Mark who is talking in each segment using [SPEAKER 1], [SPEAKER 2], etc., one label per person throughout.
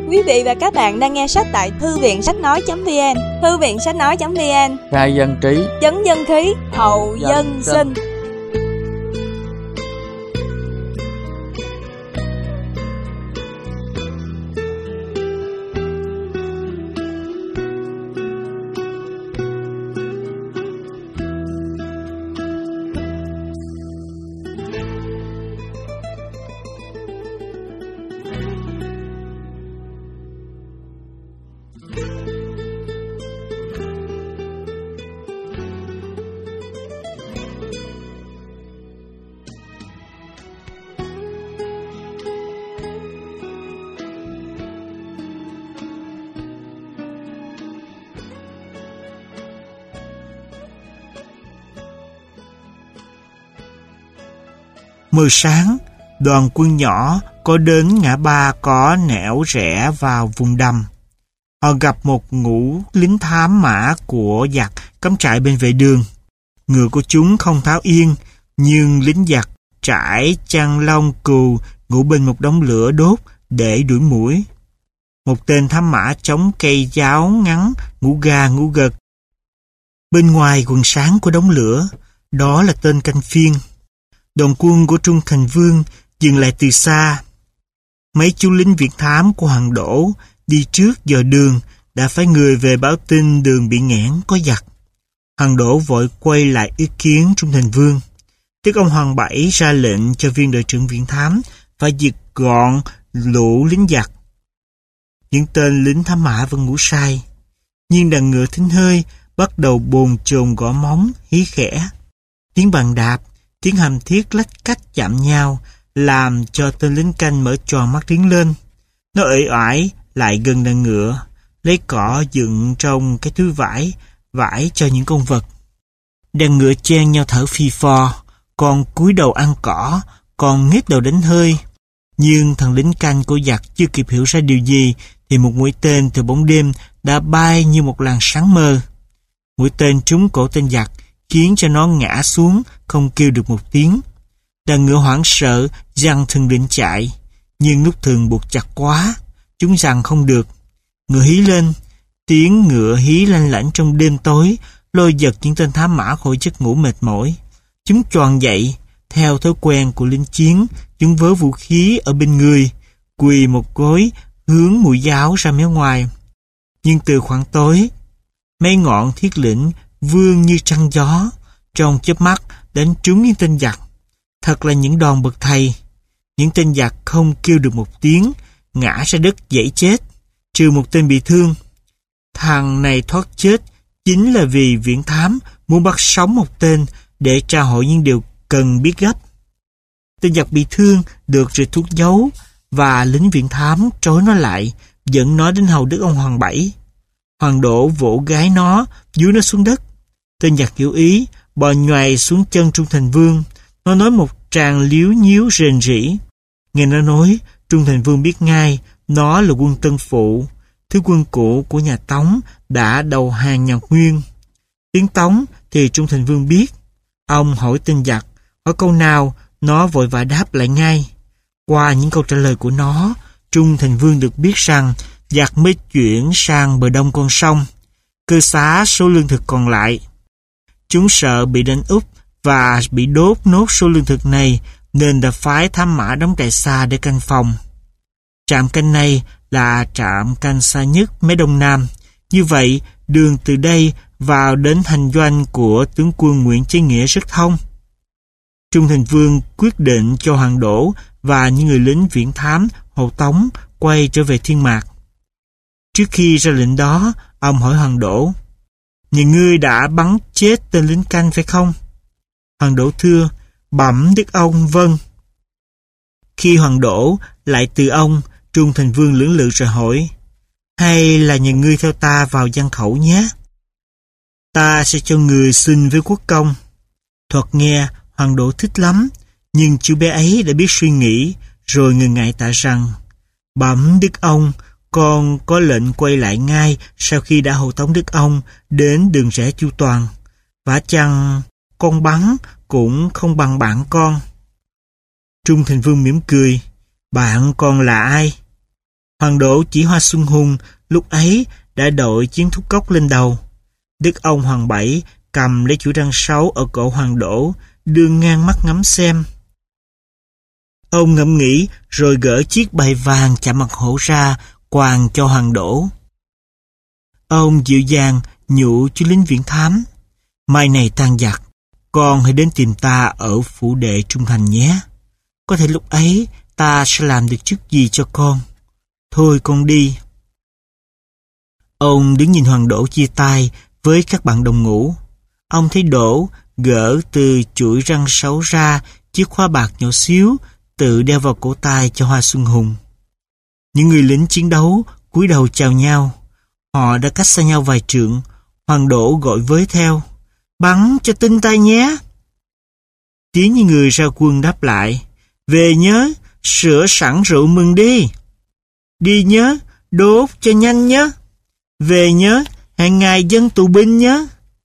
[SPEAKER 1] Quý vị và các bạn đang nghe sách tại Thư viện Sách Nói.vn. Thư viện Sách Nói.vn,
[SPEAKER 2] khai dân trí,
[SPEAKER 1] chấn dân khí, hậu dân sinh.
[SPEAKER 3] Mờ sáng, đoàn quân nhỏ có đến ngã ba có nẻo rẽ vào vùng đầm. Họ gặp một ngũ lính thám mã của giặc cắm trại bên vệ đường. Ngựa của chúng không tháo yên, nhưng lính giặc trải chăn lông cừu ngủ bên một đống lửa đốt để đuổi muỗi. Một tên thám mã chống cây giáo ngắn ngủ gà ngủ gật. Bên ngoài quần sáng của đống lửa, đó là tên canh phiên. Đoàn quân của Trung Thành Vương dừng lại từ xa. Mấy chú lính viễn thám của Hoàng Đỗ đi trước dò đường đã phái người về báo tin đường bị nghẽn có giặc. Hoàng Đỗ vội quay lại ý kiến Trung Thành Vương. Tức ông Hoàng Bảy ra lệnh cho viên đội trưởng viễn thám phải diệt gọn lũ lính giặc. Những tên lính thám mã vẫn ngủ say, nhưng đàn ngựa thính hơi bắt đầu bồn chồn gõ móng hí khẽ. Tiếng bàn đạp, tiếng hầm thiết lách cách chạm nhau làm cho tên lính canh mở tròn mắt tiến lên. Nó uể oải lại gần đàn ngựa, lấy cỏ dựng trong cái túi vải cho những con vật. Đàn ngựa chen nhau thở phì phò, còn cúi đầu ăn cỏ, còn nghếch đầu đánh hơi. Nhưng thằng lính canh của giặc chưa kịp hiểu ra điều gì thì một mũi tên từ bóng đêm đã bay như một làn sáng mơ. Mũi tên trúng cổ tên giặc, khiến cho nó ngã xuống, không kêu được một tiếng. Đàn ngựa hoảng sợ, giăng thừng định chạy, nhưng nút thừng buộc chặt quá, chúng giằng không được. Ngựa hí lên, tiếng ngựa hí lanh lảnh trong đêm tối, lôi giật những tên thám mã khỏi giấc ngủ mệt mỏi. Chúng choàng dậy, theo thói quen của lính chiến, chúng vớ vũ khí ở bên người, quỳ một gối, hướng mũi giáo ra mé ngoài. Nhưng từ khoảng tối, mấy ngọn thiết lĩnh vươn như trăng gió, trong chớp mắt đánh trúng những tên giặc. Thật là những đòn bậc thầy. Những tên giặc không kêu được một tiếng, ngã ra đất dãy chết, trừ một tên bị thương. Thằng này thoát chết chính là vì viễn thám muốn bắt sống một tên để tra hỏi những điều cần biết gấp. Tên giặc bị thương được rượt thuốc giấu, và lính viễn thám trói nó lại, dẫn nó đến hầu đức ông Hoàng Bảy. Hoàng Đỗ vỗ gái nó, dúi nó xuống đất. Tên giặc hiểu ý, bò nhoài xuống chân Trung Thành Vương. Nó nói một tràng líu nhíu rền rĩ. Nghe nó nói, Trung Thành Vương biết ngay nó là quân Tân Phụ, thứ quân cũ của nhà Tống đã đầu hàng nhà Nguyên. Tiếng Tống thì Trung Thành Vương biết. Ông hỏi tên giặc, hỏi câu nào nó vội vã đáp lại ngay. Qua những câu trả lời của nó, Trung Thành Vương được biết rằng giặc mới chuyển sang bờ đông con sông, cư xá số lương thực còn lại. Chúng sợ bị đánh úp và bị đốt nốt số lương thực này, nên đã phái thám mã đóng trại xa để canh phòng. Trạm canh này là trạm canh xa nhất mé đông nam. Như vậy, đường từ đây vào đến hành doanh của tướng quân Nguyễn Chí Nghĩa rất thông. Trung Thành Vương quyết định cho Hoàng Đỗ và những người lính viễn thám hộ tống quay trở về Thiên Mạc. Trước khi ra lệnh đó, ông hỏi Hoàng Đỗ: "Nhà ngươi đã bắn chết tên lính canh phải không?" Hoàng Đỗ thưa: "Bẩm đức ông, vâng." Khi Hoàng Đỗ lại từ ông, Trung Thành Vương lưỡng lự rồi hỏi: "Hay là nhà ngươi theo ta vào Giang Khẩu nhé? Ta sẽ cho người xin với quốc công." Thoạt nghe, Hoàng Đỗ thích lắm, nhưng chú bé ấy đã biết suy nghĩ, rồi ngần ngại tạ rằng: "Bẩm đức ông, con có lệnh quay lại ngay sau khi đã hộ tống đức ông đến đường rẽ Chu Toàn. Vả chăng con bắn cũng không bằng bạn con." Trung Thành Vương mỉm cười: "Bạn con là ai?" Hoàng đỗ chỉ Hoa Xuân Hùng lúc ấy đã đội chiến thúc cốc lên đầu. Đức ông Hoàng Bảy cầm lấy chuỗi răng sáu ở cổ Hoàng đỗ, đưa ngang mắt ngắm xem. Ông ngẫm nghĩ rồi gỡ chiếc bài vàng chạm mặt hổ ra, quàng cho Hoàng đỗ. Ông dịu dàng nhủ chú lính viễn thám: mai này tan giặc, con hãy đến tìm ta ở phủ đệ Trung Thành nhé. Có thể lúc ấy ta sẽ làm được chức gì cho con. Thôi con đi. Ông đứng nhìn Hoàng đỗ chia tay với các bạn đồng ngũ. Ông thấy Đỗ gỡ từ chuỗi răng sáu ra chiếc khóa bạc nhỏ xíu, tự đeo vào cổ tay cho Hoa Xuân Hùng. Những người lính chiến đấu cúi đầu chào nhau. Họ đã cách xa nhau vài trượng. Hoàng đỗ gọi với theo: bắn cho tinh tay nhé. Tiếng như người ra quân đáp lại: về nhớ, sửa sẵn rượu mừng đi. Đi nhớ, đốt cho nhanh nhé. Về nhớ, hẹn ngày dân tù binh nhé.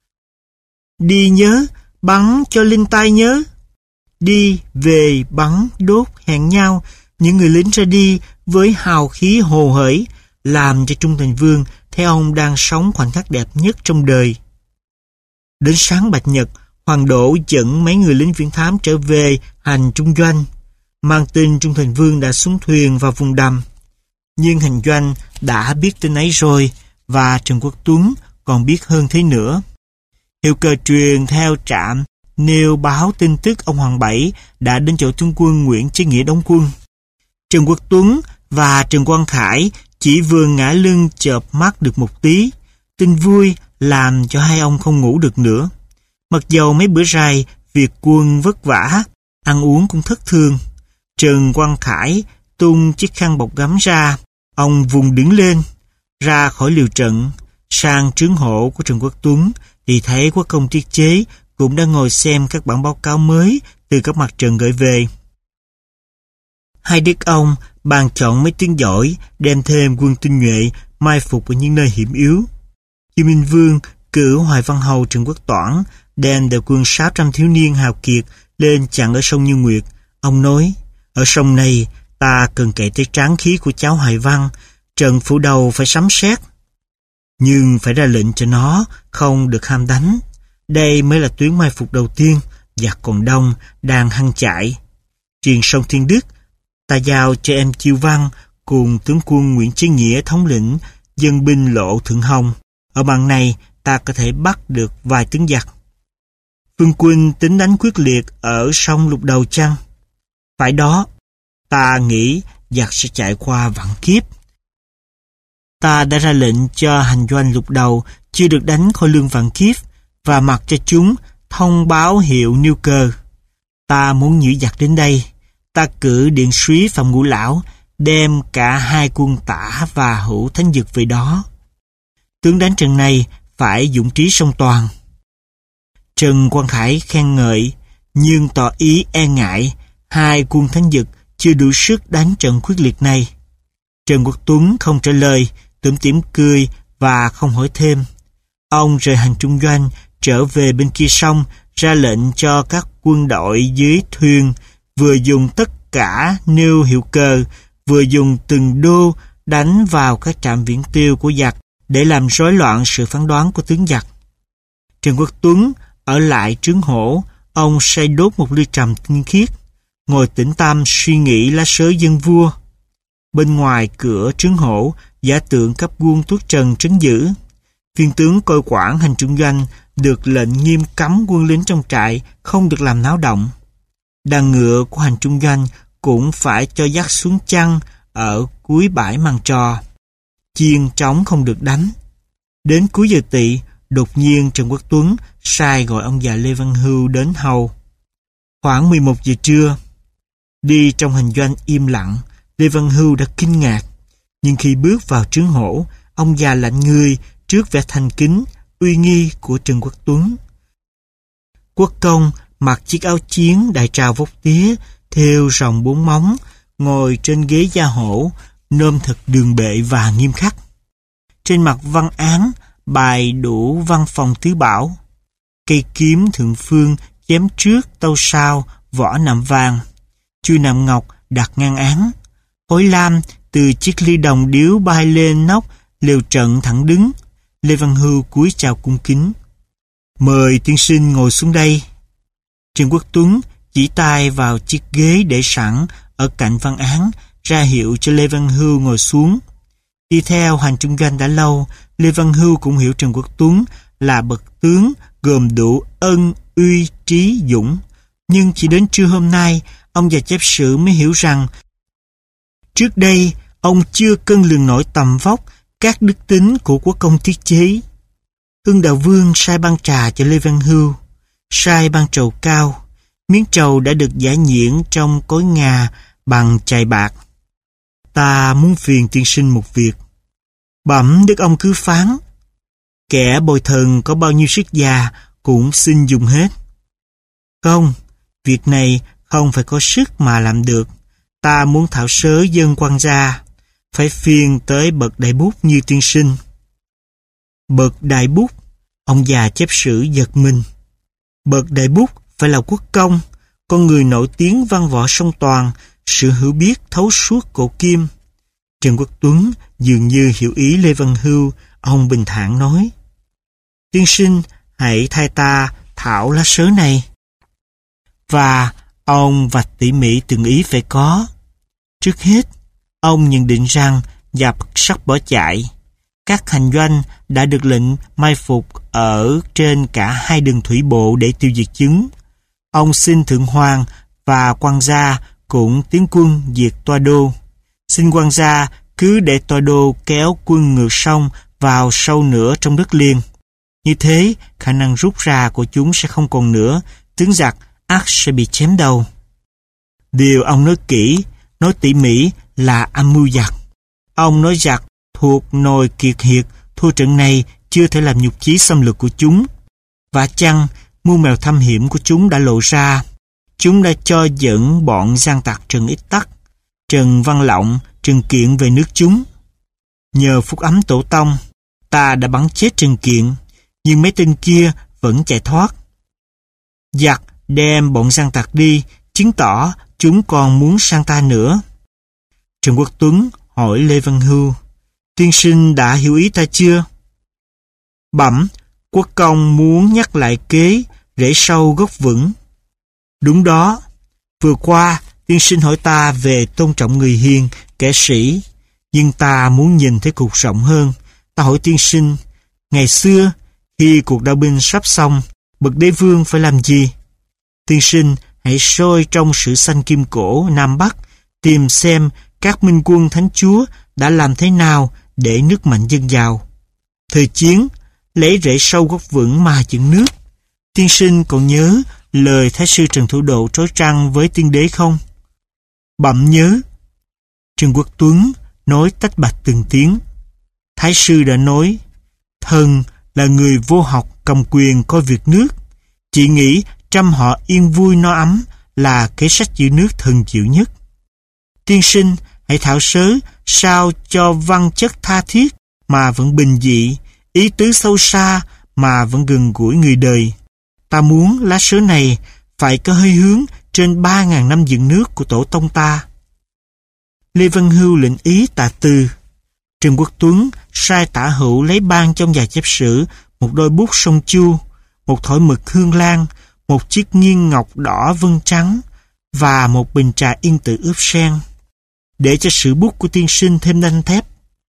[SPEAKER 3] Đi nhớ, bắn cho linh tay nhớ. Đi, về, bắn, đốt, hẹn nhau. Những người lính ra đi với hào khí hồ hởi, làm cho Trung Thành Vương thấy ông đang sống khoảnh khắc đẹp nhất trong đời. Đến sáng bạch nhật, Hoàng đỗ dẫn mấy người lính viễn thám trở về hành trung doanh, mang tin Trung Thành Vương đã xuống thuyền vào vùng đầm. Nhưng hành doanh đã biết tin ấy rồi, và Trần Quốc Tuấn còn biết hơn thế nữa. Hiệu cờ truyền theo trạm nêu báo tin tức ông Hoàng Bảy đã đến chỗ tướng quân Nguyễn Chí Nghĩa đóng quân. Trần Quốc Tuấn và Trần Quang Khải chỉ vừa ngã lưng chợp mắt được một tí. Tin vui làm cho hai ông không ngủ được nữa. Mặc dầu mấy bữa rày việc quân vất vả, ăn uống cũng thất thường. Trần Quang Khải tung chiếc khăn bọc gấm ra, ông vùng đứng lên, ra khỏi liều trận, sang trướng hộ của Trần Quốc Tuấn thì thấy Quốc công Tiết Chế cũng đang ngồi xem các bản báo cáo mới từ các mặt trận gửi về. Hai đức ông bàn chọn mấy tiếng giỏi, đem thêm quân tinh nhuệ mai phục ở những nơi hiểm yếu. Chiêu Minh Vương cử Hoài Văn Hầu Trần Quốc Toản đem đội quân 600 thiếu niên hào kiệt lên chặn ở sông Như Nguyệt. Ông nói: ở sông này ta cần cậy tới tráng khí của cháu Hoài Văn, trận phủ đầu phải sấm sét, nhưng phải ra lệnh cho nó không được ham đánh. Đây mới là tuyến mai phục đầu tiên, giặc còn đông đang hăng chạy. Triền sông Thiên Đức ta giao cho em Chiêu Văn cùng tướng quân Nguyễn Chí Nghĩa thống lĩnh dân binh lộ Thượng Hồng. Ở bằng này ta có thể bắt được vài tướng giặc. Phương Quynh tính đánh quyết liệt ở sông Lục Đầu chăng? Phải đó, ta nghĩ giặc sẽ chạy qua Vạn Kiếp. Ta đã ra lệnh cho hành doanh Lục Đầu chưa được đánh khỏi lương Vạn Kiếp và mặc cho chúng thông báo hiệu nêu cờ. Ta muốn nhử giặc đến đây. Ta cử Điện Súy Phạm Ngũ Lão đem cả hai quân Tả và Hữu Thánh Dực về đó. Tướng đánh trận này phải dũng trí song toàn. Trần Quang Khải khen ngợi, nhưng tỏ ý e ngại hai quân Thánh Dực chưa đủ sức đánh trận quyết liệt này. Trần Quốc Tuấn không trả lời, tủm tỉm cười và không hỏi thêm. Ông rời hành trung doanh, trở về bên kia sông, ra lệnh cho các quân đội dưới thuyền vừa dùng tất cả nêu hiệu cờ, vừa dùng từng đô đánh vào các trạm viễn tiêu của giặc để làm rối loạn sự phán đoán của tướng giặc. Trần Quốc Tuấn ở lại trướng hổ, ông say đốt một ly trầm tinh khiết, ngồi tĩnh tâm suy nghĩ lá sớ dân vua. Bên ngoài cửa trướng hổ, giả tượng cấp quân tuốt trần trấn giữ. Viên tướng coi quản hành trung doanh được lệnh nghiêm cấm quân lính trong trại không được làm náo động. Đàn ngựa của hành trung doanh cũng phải cho dắt xuống chăn ở cuối bãi màn trò. Chiên trống không được đánh. Đến cuối giờ tỵ, đột nhiên Trần Quốc Tuấn sai gọi ông già Lê Văn Hưu đến hầu. Khoảng 11 giờ trưa, đi trong hành doanh im lặng, Lê Văn Hưu đã kinh ngạc. Nhưng khi bước vào trướng hổ, ông già lạnh người trước vẻ thành kính, uy nghi của Trần Quốc Tuấn. Quốc công mặc chiếc áo chiến đại trào vóc tía, thêu rồng 4 móng, ngồi trên ghế da hổ, nôm thật đường bệ và nghiêm khắc. Trên mặt văn án bài đủ văn phòng tứ bảo. Cây kiếm thượng phương chém trước tâu sau, vỏ nạm vàng, chuôi nạm ngọc đặt ngang án. Hối lam từ chiếc ly đồng điếu bay lên nóc lều trận thẳng đứng. Lê Văn Hưu cúi chào cung kính. Mời tiên sinh ngồi xuống đây. Trần Quốc Tuấn chỉ tay vào chiếc ghế để sẵn ở cạnh văn án, ra hiệu cho Lê Văn Hưu ngồi xuống. Đi theo Hành Trung Doanh đã lâu, Lê Văn Hưu cũng hiểu Trần Quốc Tuấn là bậc tướng gồm đủ ân, uy, trí, dũng. Nhưng chỉ đến trưa hôm nay, ông và chép sử mới hiểu rằng trước đây ông chưa cân lường nổi tầm vóc các đức tính của quốc công tiết chế. Hưng Đạo Vương sai ban trà cho Lê Văn Hưu, sai ban trầu cao. Miếng trầu đã được giả nhuyễn trong cối ngà bằng chài bạc. Ta muốn phiền tiên sinh một việc. Bẩm đức ông cứ phán. Kẻ bồi thần có bao nhiêu sức già cũng xin dùng hết. Không, việc này không phải có sức mà làm được. Ta muốn thảo sớ dân quan gia, phải phiền tới bậc đại bút như tiên sinh. Bậc đại bút, ông già chép sử giật mình. Bậc đại bút phải là quốc công, con người nổi tiếng văn võ song toàn, sự hiểu biết thấu suốt cổ kim. Trần Quốc Tuấn dường như hiểu ý Lê Văn Hưu, ông bình thản nói: Tiên sinh hãy thay ta thảo lá sớ này. Và ông vạch tỉ mỉ từng ý phải có. Trước hết, ông nhận định rằng giặc sắp bỏ chạy. Các hành doanh đã được lệnh mai phục ở trên cả hai đường thủy bộ để tiêu diệt chúng. Ông xin Thượng Hoàng và quan gia cũng tiến quân diệt Toa Đô. Xin quan gia cứ để Toa Đô kéo quân ngược sông vào sâu nữa trong đất liền. Như thế, khả năng rút ra của chúng sẽ không còn nữa, tướng giặc ắt sẽ bị chém đầu. Điều ông nói kỹ, nói tỉ mỉ là âm mưu giặc. Ông nói giặc thuộc nồi kiệt hiệt, thua trận này chưa thể làm nhục chí xâm lược của chúng. Và chăng, mưu mèo thâm hiểm của chúng đã lộ ra. Chúng đã cho dẫn bọn gian tặc Trần Ích Tắc, Trần Văn Lộng, Trần Kiện về nước chúng. Nhờ phúc ấm tổ tông, ta đã bắn chết Trần Kiện, nhưng mấy tên kia vẫn chạy thoát. Giặc đem bọn gian tặc đi, chứng tỏ chúng còn muốn sang ta nữa. Trần Quốc Tuấn hỏi Lê Văn Hưu: Tiên sinh đã hiểu ý ta chưa? Bẩm, quốc công muốn nhắc lại kế rễ sâu gốc vững. Đúng đó, vừa qua tiên sinh hỏi ta về tôn trọng người hiền, kẻ sĩ, nhưng ta muốn nhìn thấy cuộc rộng hơn. Ta hỏi tiên sinh, ngày xưa khi cuộc đao binh sắp xong, bậc đế vương phải làm gì? Tiên sinh hãy soi trong sử sanh kim cổ Nam Bắc, tìm xem các minh quân thánh chúa đã làm thế nào để nước mạnh dân giàu. Thời chiến, lấy rễ sâu gốc vững mà dựng nước. Tiên sinh còn nhớ lời Thái sư Trần Thủ Độ trói trăng với tiên đế không? Bẩm nhớ. Trần Quốc Tuấn nói tách bạch từng tiếng. Thái sư đã nói, thần là người vô học cầm quyền coi việc nước. Chỉ nghĩ trăm họ yên vui no ấm là kế sách giữ nước thần chịu nhất. Tiên sinh hãy thảo sớ sao cho văn chất tha thiết mà vẫn bình dị, ý tứ sâu xa mà vẫn gần gũi người đời. Ta muốn lá sớ này phải có hơi hướng trên 3.000 năm dựng nước của tổ tông ta. Lê Văn Hưu lệnh ý tạ từ. Trần Quốc Tuấn sai Tả Hữu lấy ban trong nhà chép sử một đôi bút sông Chu, một thỏi mực hương lan, một chiếc nghiêng ngọc đỏ vân trắng và một bình trà yên tự ướp sen, để cho sử bút của tiên sinh thêm đanh thép.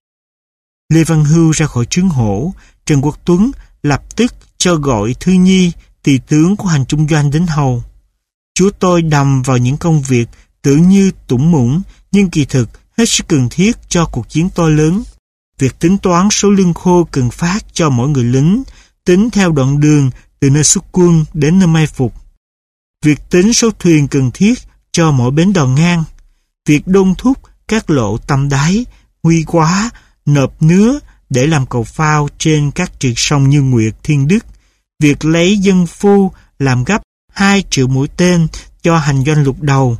[SPEAKER 3] Lê Văn Hưu ra khỏi trướng hổ. Trần Quốc Tuấn lập tức cho gọi Thư Nhi, tỳ tướng của Hành Trung Doanh đến hầu. Chúa tôi đầm vào những công việc tưởng như tủng mũng, nhưng kỳ thực hết sức cần thiết cho cuộc chiến to lớn. Việc tính toán số lương khô cần phát cho mỗi người lính, tính theo đoạn đường từ nơi xuất quân đến nơi mai phục. Việc tính số thuyền cần thiết cho mỗi bến đò ngang. Việc đôn thúc các lộ tầm đáy, huy quá, nộp nứa để làm cầu phao trên các triệt sông như Nguyệt, Thiên Đức. Việc lấy dân phu làm gấp 2 triệu mũi tên cho hành doanh lục đầu.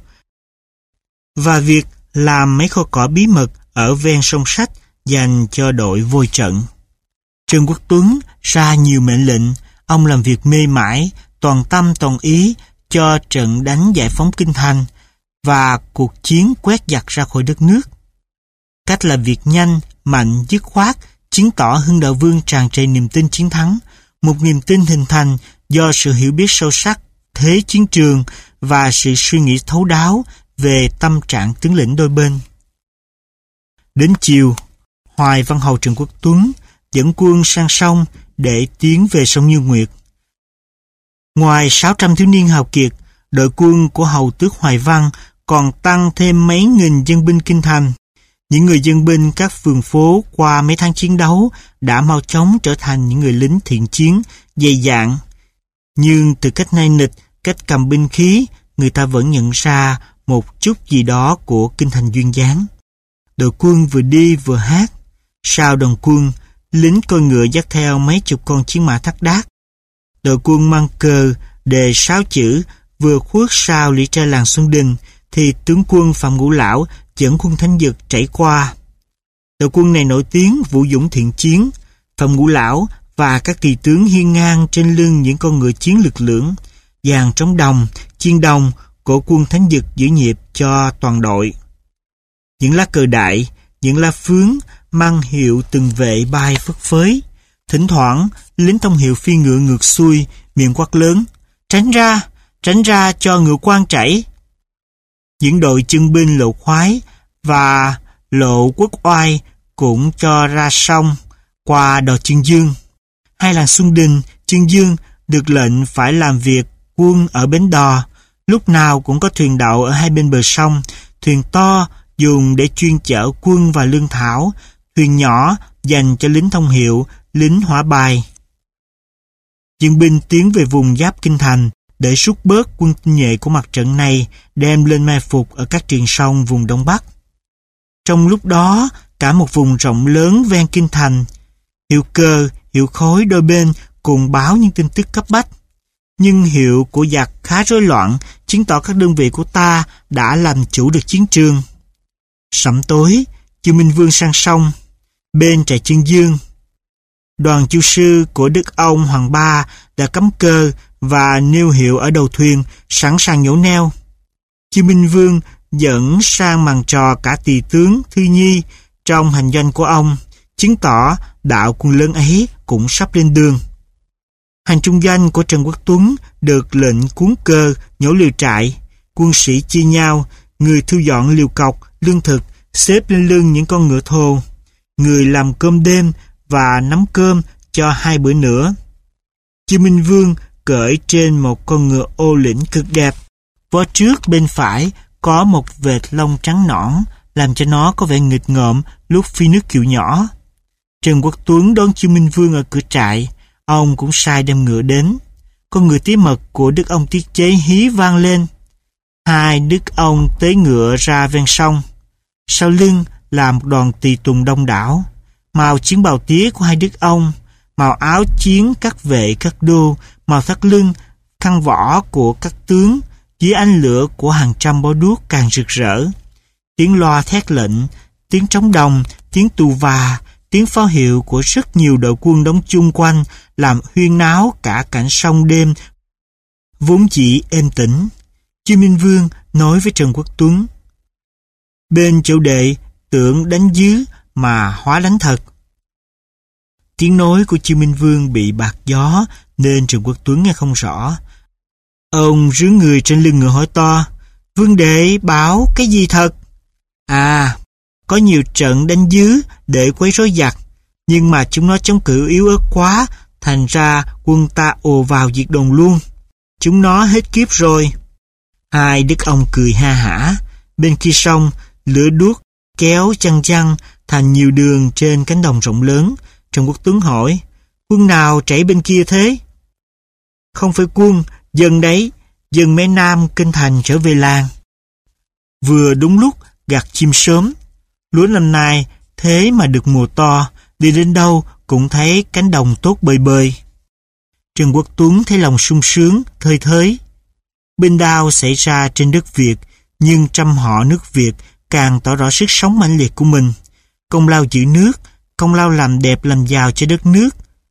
[SPEAKER 3] Và việc làm mấy kho cỏ bí mật ở ven sông Sách dành cho đội vôi trận. Trần Quốc Tuấn ra nhiều mệnh lệnh. Ông làm việc mê mải, toàn tâm toàn ý cho trận đánh giải phóng kinh thành và cuộc chiến quét giặc ra khỏi đất nước. Cách làm việc nhanh, mạnh, dứt khoát, chứng tỏ Hưng Đạo Vương tràn trề niềm tin chiến thắng, một niềm tin hình thành do sự hiểu biết sâu sắc thế chiến trường và sự suy nghĩ thấu đáo về tâm trạng tướng lĩnh đôi bên. Đến chiều, Hoài Văn Hầu Trần Quốc Tuấn dẫn quân sang sông để tiến về sông Như Nguyệt. Ngoài 600 thiếu niên hào kiệt, đội quân của hầu tước Hoài Văn còn tăng thêm mấy nghìn dân binh kinh thành. Những người dân binh các phường phố qua mấy tháng chiến đấu đã mau chóng trở thành những người lính thiện chiến, dày dạn. Nhưng từ cách nai nịch, cách cầm binh khí, người ta vẫn nhận ra một chút gì đó của kinh thành duyên dáng. Đội quân vừa đi vừa hát. Sau đoàn quân, lính coi ngựa dắt theo mấy chục con chiến mã thác đác. Đội quân mang cờ đề 6 chữ vừa khuất sau lũy tre làng Xuân Đình thì tướng quân Phạm Ngũ Lão dẫn quân Thánh Dực chảy qua. Đội quân này nổi tiếng vũ dũng thiện chiến. Phạm Ngũ Lão và các tỳ tướng hiên ngang trên lưng những con ngựa chiến lực lưỡng, dàn trống đồng, chiên đồng, cổ quân Thánh Dực giữ nhịp cho toàn đội. Những lá cờ đại, những lá phướng mang hiệu từng vệ bay phất phới. Thỉnh thoảng, lính thông hiệu phi ngựa ngược xuôi, miệng quát lớn, tránh ra cho ngựa quan chảy. Những đội chân binh Lộ Khoái và Lộ Quốc Oai cũng cho ra sông qua đò Chương Dương. Hai làng Xuân Đình, Chương Dương được lệnh phải làm việc quân ở bến đò. Lúc nào cũng có thuyền đậu ở hai bên bờ sông, thuyền to dùng để chuyên chở quân và lương thảo, thuyền nhỏ dành cho lính thông hiệu, lính hỏa bài. Dân binh tiến về vùng giáp kinh thành để rút bớt quân tinh nhuệ của mặt trận này, đem lên mai phục ở các triền sông vùng Đông Bắc. Trong lúc đó, cả một vùng rộng lớn ven kinh thành, hiệu cờ, hiệu khối đôi bên cùng báo những tin tức cấp bách. Nhưng hiệu của giặc khá rối loạn, chứng tỏ các đơn vị của ta đã làm chủ được chiến trường. Sẩm tối, Chư Minh Vương sang sông, bên trại Chương Dương. Đoàn chu sư của Đức ông Hoàng Ba đã cắm cờ và nêu hiệu ở đầu thuyền, sẵn sàng nhổ neo. Chư Minh Vương dẫn sang màn trò cả tỳ tướng Thư Nhi trong hành doanh của ông, chứng tỏ đạo quân lớn ấy cũng sắp lên đường. Hành trung doanh của Trần Quốc Tuấn được lệnh cuốn cờ, nhổ liều trại. Quân sĩ chia nhau, người thu dọn liều cọc, lương thực, xếp lên lưng những con ngựa thồ. Người làm cơm đêm và nắm cơm cho 2 bữa nữa. Chư Minh Vương cởi trên một con ngựa ô lĩnh cực đẹp. Vó trước bên phải có một vệt lông trắng nõn, làm cho nó có vẻ nghịch ngợm lúc phi nước kiệu nhỏ. Trần Quốc Tuấn đón Chư Minh Vương ở cửa trại. Ông cũng sai đem ngựa đến. Con ngựa tí mật của Đức ông tiết chế hí vang lên. Hai Đức ông tế ngựa ra ven sông. Sau lưng là một đoàn tỳ tùng đông đảo. Màu chiến bào tía của hai Đức ông, màu áo chiến các vệ các đô, màu thắt lưng, khăn võ của các tướng, dưới ánh lửa của hàng trăm bó đuốc càng rực rỡ. Tiếng loa thét lệnh, tiếng trống đồng, tiếng tù và, tiếng pháo hiệu của rất nhiều đội quân đóng chung quanh làm huyên náo cả cảnh sông đêm vốn dĩ êm tĩnh. Chư Minh Vương nói với Trần Quốc Tuấn, bên châu đệ tưởng đánh dứ mà hóa đánh thật. Tiếng nói của Chư Minh Vương bị bạc gió nên Trần Quốc Tuấn nghe không rõ. Ông rướn người trên lưng ngựa hỏi to, Vương đệ bảo cái gì thật? À, có nhiều trận đánh dứ để quấy rối giặc, nhưng mà chúng nó chống cự yếu ớt quá, thành ra quân ta ồ vào diệt đồn luôn. Chúng nó hết kiếp rồi. Hai Đức ông cười ha hả. Bên kia sông, lửa đuốc kéo chăng chăng thành nhiều đường trên cánh đồng rộng lớn. Trần Quốc Tuấn hỏi, quân nào chảy bên kia thế? Không phải quân, dân đấy, dân mé nam kinh thành trở về làng. Vừa đúng lúc gặt chim sớm, lúa năm nay thế mà được mùa to, đi đến đâu cũng thấy cánh đồng tốt bời bời. Trần Quốc Tuấn thấy lòng sung sướng, thơi thới. Binh đao xảy ra trên đất Việt, nhưng trăm họ nước Việt càng tỏ rõ sức sống mãnh liệt của mình. Công lao giữ nước, công lao làm đẹp làm giàu cho đất nước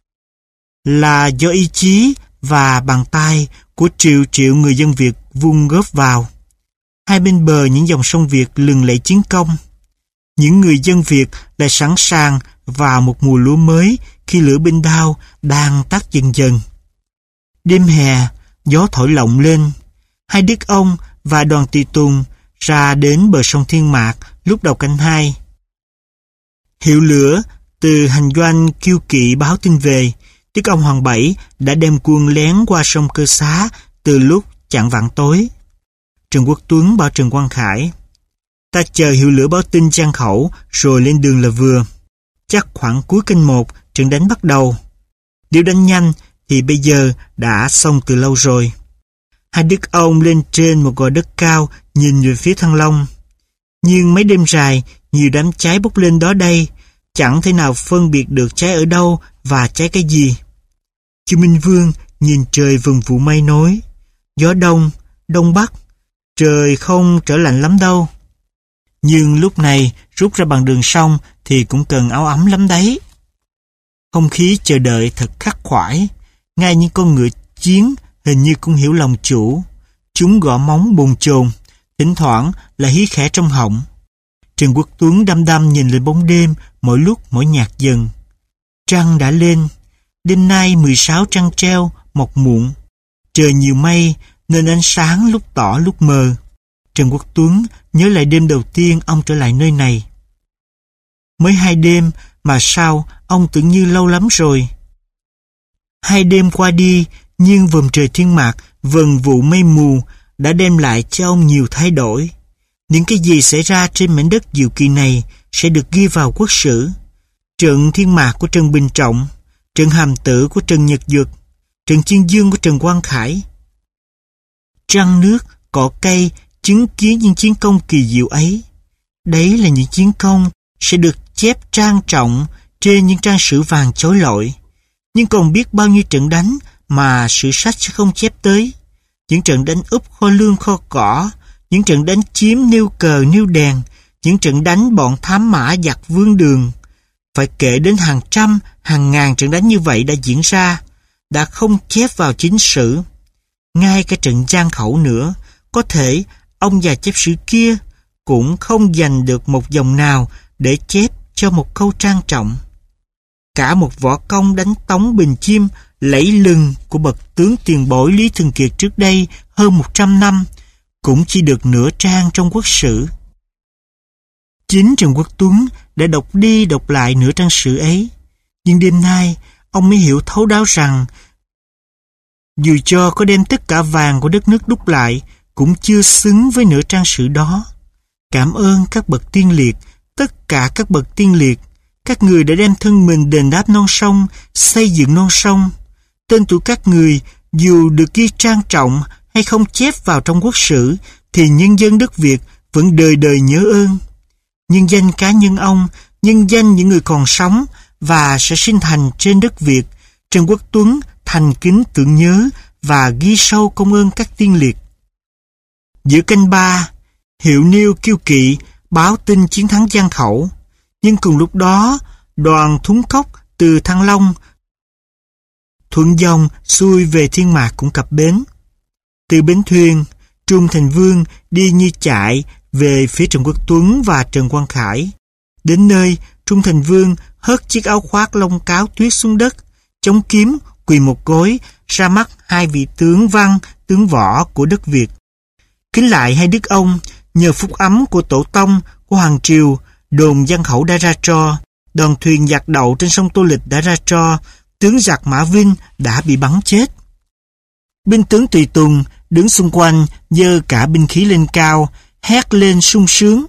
[SPEAKER 3] là do ý chí và bàn tay của triệu triệu người dân Việt vun góp vào. Hai bên bờ những dòng sông Việt lừng lẫy chiến công. Những người dân Việt lại sẵn sàng vào một mùa lúa mới khi lửa binh đao đang tắt dần dần. Đêm hè, gió thổi lộng lên. Hai đức ông và đoàn tùy tùng ra đến bờ sông Thiên Mạc lúc đầu canh 2. Hiệu lửa từ hành doanh Kiêu Kỵ báo tin về, đức ông Hoàng Bảy đã đem quân lén qua sông Cơ Xá từ lúc chạng vạng tối. Trần Quốc Tuấn bảo Trần Quang Khải: ta chờ hiệu lửa báo tin Giang Khẩu rồi lên đường là vừa. Chắc khoảng cuối canh 1 trận đánh bắt đầu. Nếu đánh nhanh thì bây giờ đã xong từ lâu rồi. Hai đức ông lên trên một gò đất cao nhìn về phía Thăng Long. Nhưng mấy đêm dài, nhiều đám cháy bốc lên đó đây, chẳng thể nào phân biệt được cháy ở đâu và cháy cái gì. Chư Minh Vương nhìn trời vần vụ mây nối. Gió đông, đông bắc, trời không trở lạnh lắm đâu. Nhưng lúc này rút ra bằng đường sông thì cũng cần áo ấm lắm đấy. Không khí chờ đợi thật khắc khoải. Ngay những con ngựa chiến hình như cũng hiểu lòng chủ. Chúng gõ móng bồn chồn, thỉnh thoảng là hí khẽ trong họng. Trần Quốc Tuấn đăm đăm nhìn lên bóng đêm, mỗi lúc mỗi nhạt dần. Trăng đã lên. Đêm nay 16 trăng treo, mọc muộn. Trời nhiều mây nên ánh sáng lúc tỏ lúc mờ. Trần Quốc Tuấn nhớ lại đêm đầu tiên ông trở lại nơi này. Mới 2 đêm mà sao ông tưởng như lâu lắm rồi. 2 đêm qua đi, nhưng vòm trời Thiên Mạc, vần vụ mây mù đã đem lại cho ông nhiều thay đổi. Những cái gì xảy ra trên mảnh đất diệu kỳ này sẽ được ghi vào quốc sử. Trận Thiên Mạc của Trần Bình Trọng, trận Hàm Tử của Trần Nhật Duật, trận Chiên Dương của Trần Quang Khải. Trăng nước, cỏ cây chứng kiến những chiến công kỳ diệu ấy. Đấy là những chiến công sẽ được chép trang trọng trên những trang sử vàng chói lọi. Nhưng còn biết bao nhiêu trận đánh mà sử sách sẽ không chép tới. Những trận đánh úp kho lương kho cỏ, những trận đánh chiếm nêu cờ nêu đèn, những trận đánh bọn thám mã giặc vương đường. Phải kể đến hàng trăm, hàng ngàn trận đánh như vậy đã diễn ra, đã không chép vào chính sử. Ngay cả trận Giang Khẩu nữa, có thể ông già chép sử kia cũng không dành được một dòng nào để chép cho một câu trang trọng. Cả một võ công đánh tống Bình Chiêm lẫy lừng của bậc tướng tiền bối Lý Thường Kiệt trước đây hơn 100 năm cũng chỉ được nửa trang trong quốc sử. Chính Trần Quốc Tuấn đã đọc đi đọc lại nửa trang sử ấy, nhưng đêm nay ông mới hiểu thấu đáo rằng dù cho có đem tất cả vàng của đất nước đúc lại cũng chưa xứng với nửa trang sử đó. Cảm ơn các bậc tiên liệt, tất cả các bậc tiên liệt, các người đã đem thân mình đền đáp non sông, xây dựng non sông. Tên tuổi các người dù được ghi trang trọng hay không chép vào trong quốc sử thì nhân dân đất Việt vẫn đời đời nhớ ơn. Nhân danh cá nhân ông, nhân danh những người còn sống và sẽ sinh thành trên đất Việt, Trần Quốc Tuấn thành kính tưởng nhớ và ghi sâu công ơn các tiên liệt. Giữa canh 3, hiệu nêu Kiêu Kỵ báo tin chiến thắng Giang Khẩu, nhưng cùng lúc đó đoàn Thúng Cốc từ Thăng Long thuận dòng xuôi về Thiên Mạc cũng cập bến. Từ bến thuyền, Trung Thành Vương đi như chạy về phía Trần Quốc Tuấn và Trần Quang Khải. Đến nơi, Trung Thành Vương hất chiếc áo khoác lông cáo tuyết xuống đất, chống kiếm quỳ một gối ra mắt hai vị tướng văn, tướng võ của đất Việt. Kính lại hai đức ông, nhờ phúc ấm của tổ tông, của Hoàng Triều, đồn Giang Khẩu đã ra tro, đoàn thuyền giặc đậu trên sông Tô Lịch đã ra tro, tướng giặc Mã Vinh đã bị bắn chết. Binh tướng tùy tùng đứng xung quanh giơ cả binh khí lên cao, hét lên sung sướng: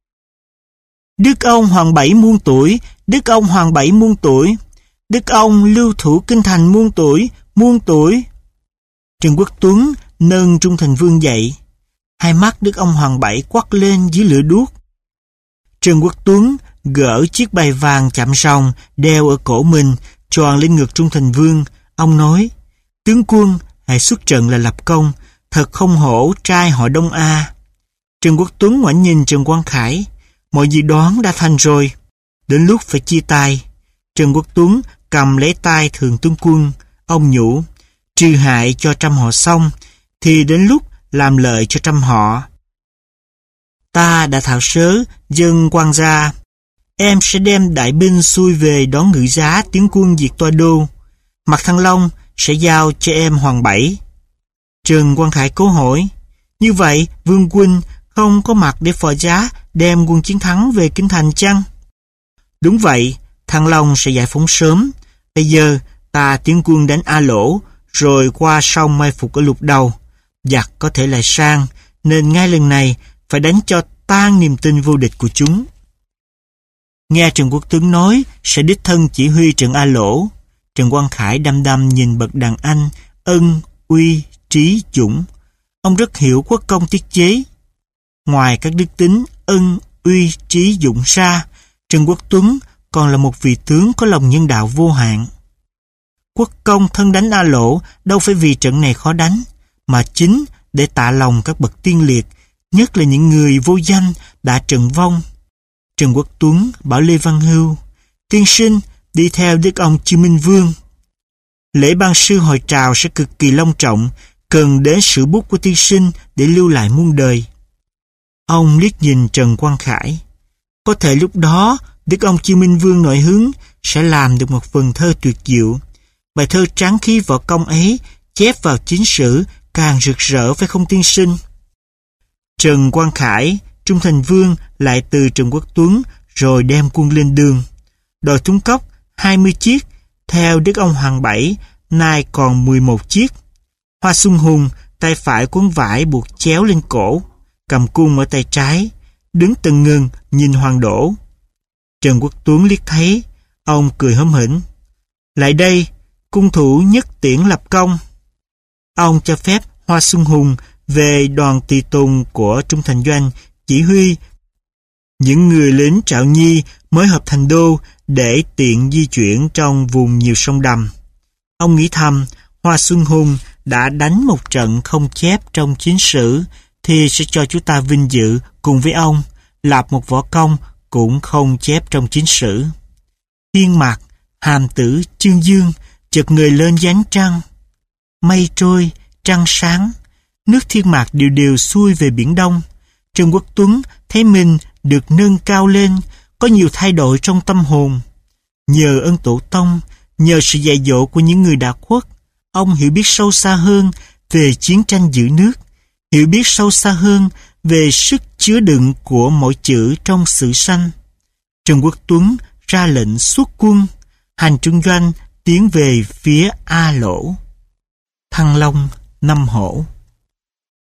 [SPEAKER 3] Đức ông Hoàng Bảy muôn tuổi, Đức ông Hoàng Bảy muôn tuổi, Đức ông lưu thủ kinh thành muôn tuổi, muôn tuổi. Trần Quốc Tuấn nâng Trung Thành Vương dậy, hai mắt Đức ông Hoàng Bảy quắc lên dưới lửa đuốc. Trần Quốc Tuấn gỡ chiếc bài vàng chạm ròng đeo ở cổ mình, choàng lên ngực Trung Thành Vương. Ông nói: Tướng quân hãy xuất trận là lập công, thật không hổ trai họ Đông A. Trần Quốc Tuấn ngoảnh nhìn Trần Quang Khải, mọi dự đoán đã thành rồi, đến lúc phải chia tay. Trần Quốc Tuấn cầm lấy tay Thượng tướng quân, ông nhủ: trừ hại cho trăm họ xong, thì đến lúc làm lợi cho trăm họ. Ta đã thảo sớ dân quan gia. Em sẽ đem đại binh xuôi về đón Ngự Giá tiến quân diệt Toa Đô. Mạc Thăng Long sẽ giao cho em Hoàng Bảy. Trần Quang Khải cố hỏi, như vậy Vương huynh không có mặt để phò giá đem quân chiến thắng về Kinh Thành chăng? Đúng vậy, Thăng Long sẽ giải phóng sớm. Bây giờ ta tiến quân đánh A Lỗ, rồi qua sông mai phục ở Lục Đầu. Giặc có thể lại sang, nên ngay lần này phải đánh cho tan niềm tin vô địch của chúng. Nghe Trần Quốc Tuấn nói sẽ đích thân chỉ huy trận A Lỗ, Trần Quang Khải đăm đăm nhìn bậc đàn anh ân, uy, trí, dũng. Ông rất hiểu quốc công tiết chế. Ngoài các đức tính ân, uy, trí, dũng ra, Trần Quốc Tuấn còn là một vị tướng có lòng nhân đạo vô hạn. Quốc công thân đánh A Lỗ đâu phải vì trận này khó đánh, mà chính để tạ lòng các bậc tiên liệt, nhất là những người vô danh đã trận vong. Trần Quốc Tuấn bảo Lê Văn Hưu, tiên sinh đi theo đức ông Chiêu Minh Vương. Lễ ban sư hội trào sẽ cực kỳ long trọng, cần đến sử bút của tiên sinh để lưu lại muôn đời. Ông liếc nhìn Trần Quang Khải. Có thể lúc đó đức ông Chiêu Minh Vương nội hứng sẽ làm được một phần thơ tuyệt diệu. Bài thơ tráng khí võ công ấy chép vào chính sử càng rực rỡ phải không tiên sinh? Trần Quang Khải, Trung Thành Vương lại từ Trần Quốc Tuấn rồi đem quân lên đường. Đồi Thúng Cốc 20 chiếc, theo đức ông Hoàng Bảy nay còn 11 chiếc. Hoa Xuân Hùng tay phải quấn vải buộc chéo lên cổ, cầm cung ở tay trái, đứng từng ngừng nhìn Hoàng Đỗ. Trần Quốc Tuấn liếc thấy, ông cười hớm hỉnh. Lại đây, cung thủ nhất tiễn lập công. Ông cho phép Hoa Xuân Hùng về đoàn tùy tùng của Trung Thành Doanh chỉ huy những người lính Trạo Nhi mới hợp thành đô để tiện di chuyển trong vùng nhiều sông đầm. Ông nghĩ thầm, Hoa Xuân Hùng đã đánh một trận không chép trong chính sử thì sẽ cho chúng ta vinh dự cùng với ông lập một võ công cũng không chép trong chính sử. Thiên Mạc, hàm tử Chương Dương chợt người lên dáng trăng. Mây trôi, trăng sáng, nước Thiên Mạc đều đều xuôi về biển Đông. Trần Quốc Tuấn thấy mình được nâng cao lên, có nhiều thay đổi trong tâm hồn. Nhờ ơn tổ tông, nhờ sự dạy dỗ của những người đã khuất, ông hiểu biết sâu xa hơn về chiến tranh giữ nước, hiểu biết sâu xa hơn về sức chứa đựng của mỗi chữ trong sử sanh. Trần Quốc Tuấn ra lệnh xuất quân, hành trung doanh tiến về phía A Lỗ. Thăng Long, Năm Hổ.